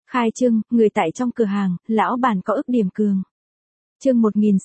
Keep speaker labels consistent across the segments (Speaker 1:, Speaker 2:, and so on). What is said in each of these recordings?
Speaker 1: Khai trương, người tại trong cửa hàng, lão bản có ức điểm cường. Chương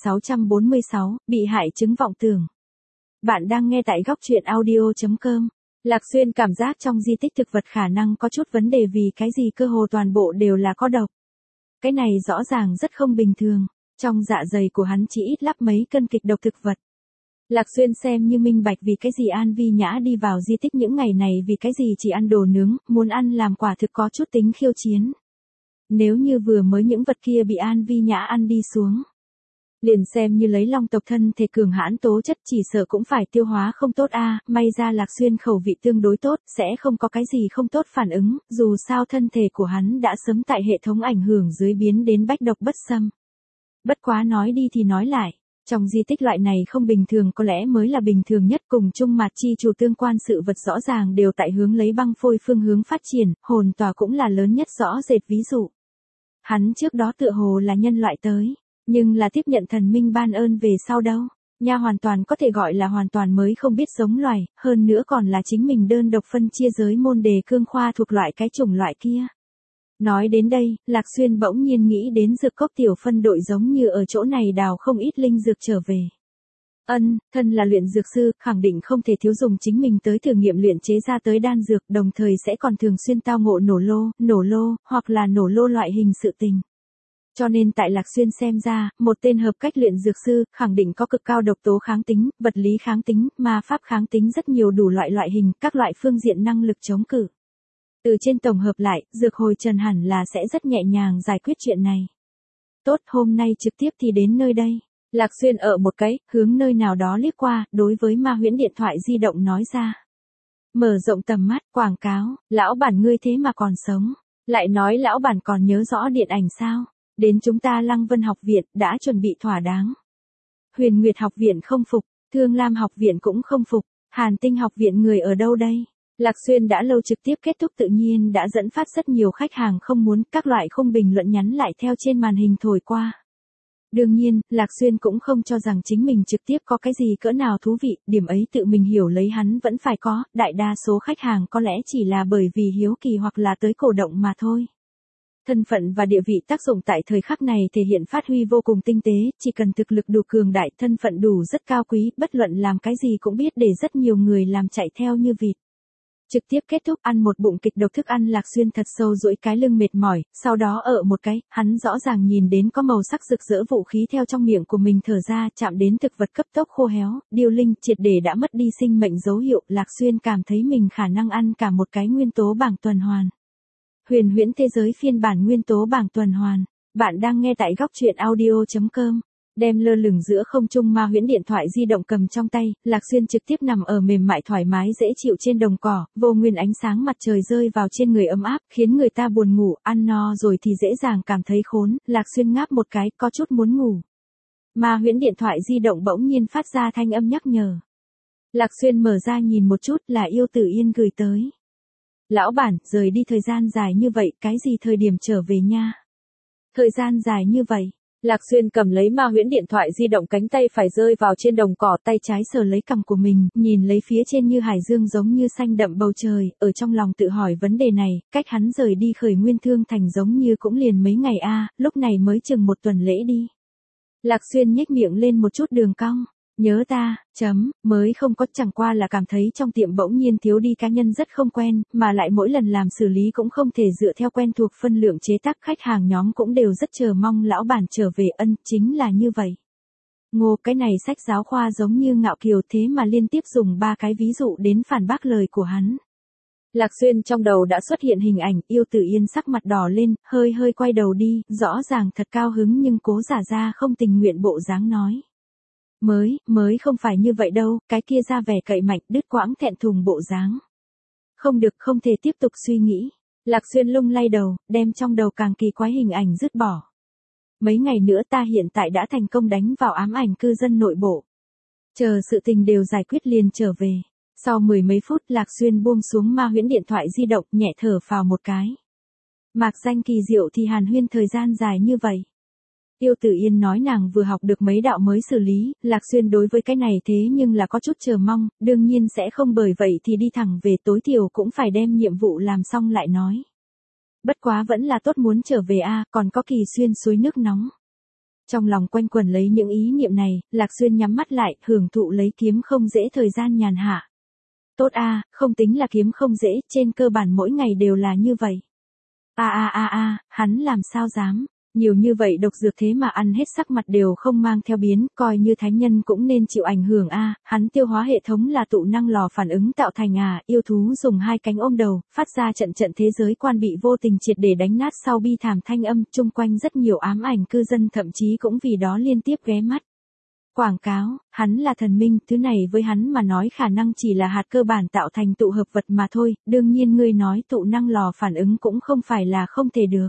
Speaker 1: 1646, bị hại chứng vọng tưởng. Bạn đang nghe tại góc truyện audio.com. Lạc Xuyên cảm giác trong di tích thực vật khả năng có chút vấn đề vì cái gì cơ hồ toàn bộ đều là có độc. Cái này rõ ràng rất không bình thường, trong dạ dày của hắn chỉ ít lắp mấy cân kịch độc thực vật. Lạc Xuyên xem như minh bạch vì cái gì An Vi Nhã đi vào di tích những ngày này vì cái gì chỉ ăn đồ nướng, muốn ăn làm quả thực có chút tính khiêu chiến. Nếu như vừa mới những vật kia bị An Vi Nhã ăn đi xuống, liền xem như lấy long tộc thân thể cường hãn tố chất chỉ sợ cũng phải tiêu hóa không tốt a. May ra Lạc Xuyên khẩu vị tương đối tốt, sẽ không có cái gì không tốt phản ứng, dù sao thân thể của hắn đã sớm tại hệ thống ảnh hưởng dưới biến đến bách độc bất xâm. Bất quá nói đi thì nói lại, trong di tích loại này không bình thường có lẽ mới là bình thường nhất, cùng chung mạt chi chủ tương quan sự vật rõ ràng đều tại hướng lấy băng phôi phương hướng phát triển, hồn tòa cũng là lớn nhất rõ rệt ví dụ. Hắn trước đó tựa hồ là nhân loại tới, nhưng là tiếp nhận thần minh ban ơn về sau đâu, nha hoàn toàn có thể gọi là hoàn toàn mới không biết giống loài, hơn nữa còn là chính mình đơn độc phân chia giới môn đề cương khoa thuộc loại cái chủng loại kia. Nói đến đây, Lạc Xuyên bỗng nhiên nghĩ đến dược cốc tiểu phân đội giống như ở chỗ này đào không ít linh dược trở về. Thân là luyện dược sư, khẳng định không thể thiếu dùng chính mình tới thử nghiệm luyện chế ra tới đan dược, đồng thời sẽ còn thường xuyên tao ngộ nổ lô, hoặc là nổ lô loại hình sự tình. Cho nên tại Lạc Xuyên xem ra, một tên hợp cách luyện dược sư, khẳng định có cực cao độc tố kháng tính, vật lý kháng tính, ma pháp kháng tính rất nhiều đủ loại hình, các loại phương diện năng lực chống cự. Từ trên tổng hợp lại, dược hồi trần hẳn là sẽ rất nhẹ nhàng giải quyết chuyện này. Tốt, hôm nay trực tiếp thì đến nơi đây. Lạc Xuyên ở một cái, hướng nơi nào đó liếc qua, đối với Ma Huyễn điện thoại di động nói ra. Mở rộng tầm mắt, quảng cáo, lão bản ngươi thế mà còn sống. Lại nói lão bản còn nhớ rõ điện ảnh sao? Đến chúng ta Lăng Vân học viện, đã chuẩn bị thỏa đáng. Huyền Nguyệt học viện không phục, Thương Lam học viện cũng không phục, Hàn Tinh học viện người ở đâu đây? Lạc Xuyên đã lâu trực tiếp kết thúc tự nhiên đã dẫn phát rất nhiều khách hàng không muốn, các loại không bình luận nhắn lại theo trên màn hình thổi qua. Đương nhiên, Lạc Xuyên cũng không cho rằng chính mình trực tiếp có cái gì cỡ nào thú vị, điểm ấy tự mình hiểu lấy hắn vẫn phải có, đại đa số khách hàng có lẽ chỉ là bởi vì hiếu kỳ hoặc là tới cổ động mà thôi. Thân phận và địa vị tác dụng tại thời khắc này thể hiện phát huy vô cùng tinh tế, chỉ cần thực lực đủ cường đại, thân phận đủ rất cao quý, bất luận làm cái gì cũng biết để rất nhiều người làm chạy theo như vịt. Trực tiếp kết thúc ăn một bụng kịch độc thức ăn, Lạc Xuyên thật sâu duỗi cái lưng mệt mỏi, sau đó ở một cái, hắn rõ ràng nhìn đến có màu sắc rực rỡ vũ khí theo trong miệng của mình thở ra, chạm đến thực vật cấp tốc khô héo, điêu linh triệt để đã mất đi sinh mệnh dấu hiệu, Lạc Xuyên cảm thấy mình khả năng ăn cả một cái nguyên tố bảng tuần hoàn. Huyền huyễn thế giới phiên bản nguyên tố bảng tuần hoàn. Bạn đang nghe tại góc truyện audio.com. Đem lơ lửng giữa không trung Ma Huyễn điện thoại di động cầm trong tay, Lạc Xuyên trực tiếp nằm ở mềm mại thoải mái dễ chịu trên đồng cỏ, vô nguyên ánh sáng mặt trời rơi vào trên người ấm áp, khiến người ta buồn ngủ, ăn no rồi thì dễ dàng cảm thấy khốn, Lạc Xuyên ngáp một cái, có chút muốn ngủ. Ma Huyễn điện thoại di động bỗng nhiên phát ra thanh âm nhắc nhở. Lạc Xuyên mở ra nhìn một chút, là Yêu Tử Yên gửi tới. Lão bản, rời đi thời gian dài như vậy, cái gì thời điểm trở về nha? Thời gian dài như vậy. Lạc Xuyên cầm lấy Ma Huyễn điện thoại di động, cánh tay phải rơi vào trên đồng cỏ, tay trái sờ lấy cằm của mình, nhìn lấy phía trên như hải dương giống như xanh đậm bầu trời, ở trong lòng tự hỏi vấn đề này, cách hắn rời đi Khởi Nguyên Thương Thành giống như cũng liền mấy ngày a, lúc này mới chừng một tuần lễ đi. Lạc Xuyên nhếch miệng lên một chút đường cong. Nhớ ta, mới không có, chẳng qua là cảm thấy trong tiệm bỗng nhiên thiếu đi cá nhân rất không quen, mà lại mỗi lần làm xử lý cũng không thể dựa theo quen thuộc phân lượng chế tác, khách hàng nhóm cũng đều rất chờ mong lão bản trở về. Chính là như vậy. Ngô, cái này sách giáo khoa giống như ngạo kiều thế mà liên tiếp dùng 3 cái ví dụ đến phản bác lời của hắn. Lạc Xuyên trong đầu đã xuất hiện hình ảnh, Yêu Tử Yên sắc mặt đỏ lên, hơi quay đầu đi, rõ ràng thật cao hứng nhưng cố giả ra không tình nguyện bộ dáng nói. Mới không phải như vậy đâu, cái kia ra vẻ cậy mạnh, đứt quãng thẹn thùng bộ dáng. Không được, không thể tiếp tục suy nghĩ. Lạc Xuyên lung lay đầu, đem trong đầu càng kỳ quái hình ảnh dứt bỏ. Mấy ngày nữa ta hiện tại đã thành công đánh vào ám ảnh cư dân nội bộ. Chờ sự tình đều giải quyết liền trở về. Sau 10 mấy phút, Lạc Xuyên buông xuống Ma Huyễn điện thoại di động, nhẹ thở phào một cái. Mạc danh kỳ diệu thì hàn huyên thời gian dài như vậy. Yêu Tử Yên nói nàng vừa học được mấy đạo mới xử lý, Lạc Xuyên đối với cái này thế nhưng là có chút chờ mong, đương nhiên sẽ không bởi vậy thì đi thẳng về, tối thiểu cũng phải đem nhiệm vụ làm xong lại nói. Bất quá vẫn là tốt muốn trở về còn có Kỳ Xuyên suối nước nóng. Trong lòng quanh quẩn lấy những ý niệm này, Lạc Xuyên nhắm mắt lại, hưởng thụ lấy kiếm không dễ thời gian nhàn hạ. Tốt không tính là kiếm không dễ, trên cơ bản mỗi ngày đều là như vậy. Hắn làm sao dám, nhiều như vậy độc dược thế mà ăn hết sắc mặt đều không mang theo biến, coi như thánh nhân cũng nên chịu ảnh hưởng hắn tiêu hóa hệ thống là tụ năng lò phản ứng tạo thành yêu thú dùng hai cánh ôm đầu, phát ra trận trận thế giới quan bị vô tình triệt để đánh nát sau bi thảm thanh âm, chung quanh rất nhiều ám ảnh cư dân thậm chí cũng vì đó liên tiếp ghé mắt. Quảng cáo, hắn là thần minh, thứ này với hắn mà nói khả năng chỉ là hạt cơ bản tạo thành tụ hợp vật mà thôi, đương nhiên ngươi nói tụ năng lò phản ứng cũng không phải là không thể được.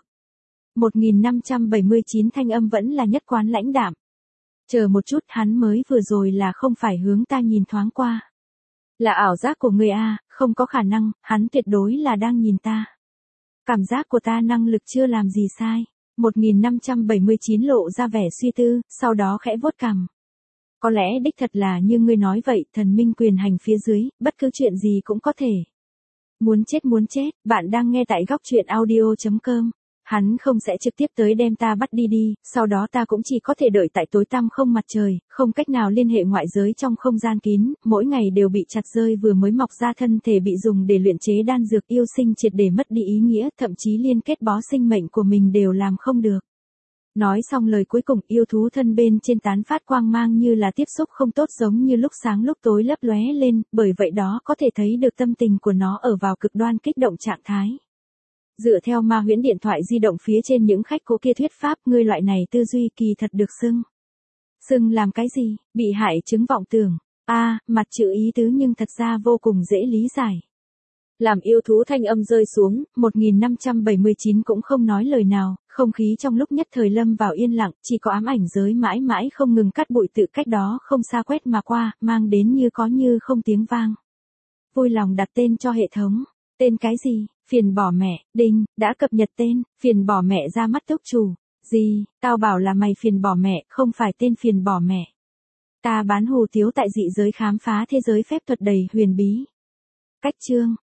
Speaker 1: 1579 thanh âm vẫn là nhất quán lãnh đạm. Chờ một chút, hắn mới vừa rồi là không phải hướng ta nhìn thoáng qua. Là ảo giác của ngươi không có khả năng, hắn tuyệt đối là đang nhìn ta. Cảm giác của ta năng lực chưa làm gì sai. 1579 lộ ra vẻ suy tư, sau đó khẽ vuốt cằm. Có lẽ đích thật là như ngươi nói vậy, thần minh quyền hành phía dưới, bất cứ chuyện gì cũng có thể. Muốn chết, bạn đang nghe tại góc truyện audio.com. Hắn không sẽ trực tiếp tới đem ta bắt đi, sau đó ta cũng chỉ có thể đợi tại tối tăm không mặt trời, không cách nào liên hệ ngoại giới trong không gian kín, mỗi ngày đều bị chặt rơi vừa mới mọc ra thân thể bị dùng để luyện chế đan dược yêu sinh triệt để mất đi ý nghĩa, thậm chí liên kết bó sinh mệnh của mình đều làm không được. Nói xong lời cuối cùng, yêu thú thân bên trên tán phát quang mang như là tiếp xúc không tốt giống như lúc sáng lúc tối lấp lóe lên, bởi vậy đó có thể thấy được tâm tình của nó ở vào cực đoan kích động trạng thái. Dựa theo ma huyễn điện thoại di động phía trên những khách cố kia thuyết pháp, ngươi loại này tư duy kỳ thật được xưng. Xưng làm cái gì? Bị hại chứng vọng tưởng. Mặt chữ ý tứ nhưng thật ra vô cùng dễ lý giải. Làm yêu thú thanh âm rơi xuống, 1579 cũng không nói lời nào, không khí trong lúc nhất thời lâm vào yên lặng, chỉ có ám ảnh giới mãi mãi không ngừng cắt bụi tự cách đó không xa quét mà qua, mang đến như có như không tiếng vang. Vui lòng đặt tên cho hệ thống. Tên cái gì? Phiền bỏ mẹ, đinh, đã cập nhật tên, phiền bỏ mẹ ra mắt túc chủ. Gì, tao bảo là mày phiền bỏ mẹ, không phải tên phiền bỏ mẹ. Ta bán hù tiếu tại dị giới khám phá thế giới phép thuật đầy huyền bí. Cách chương.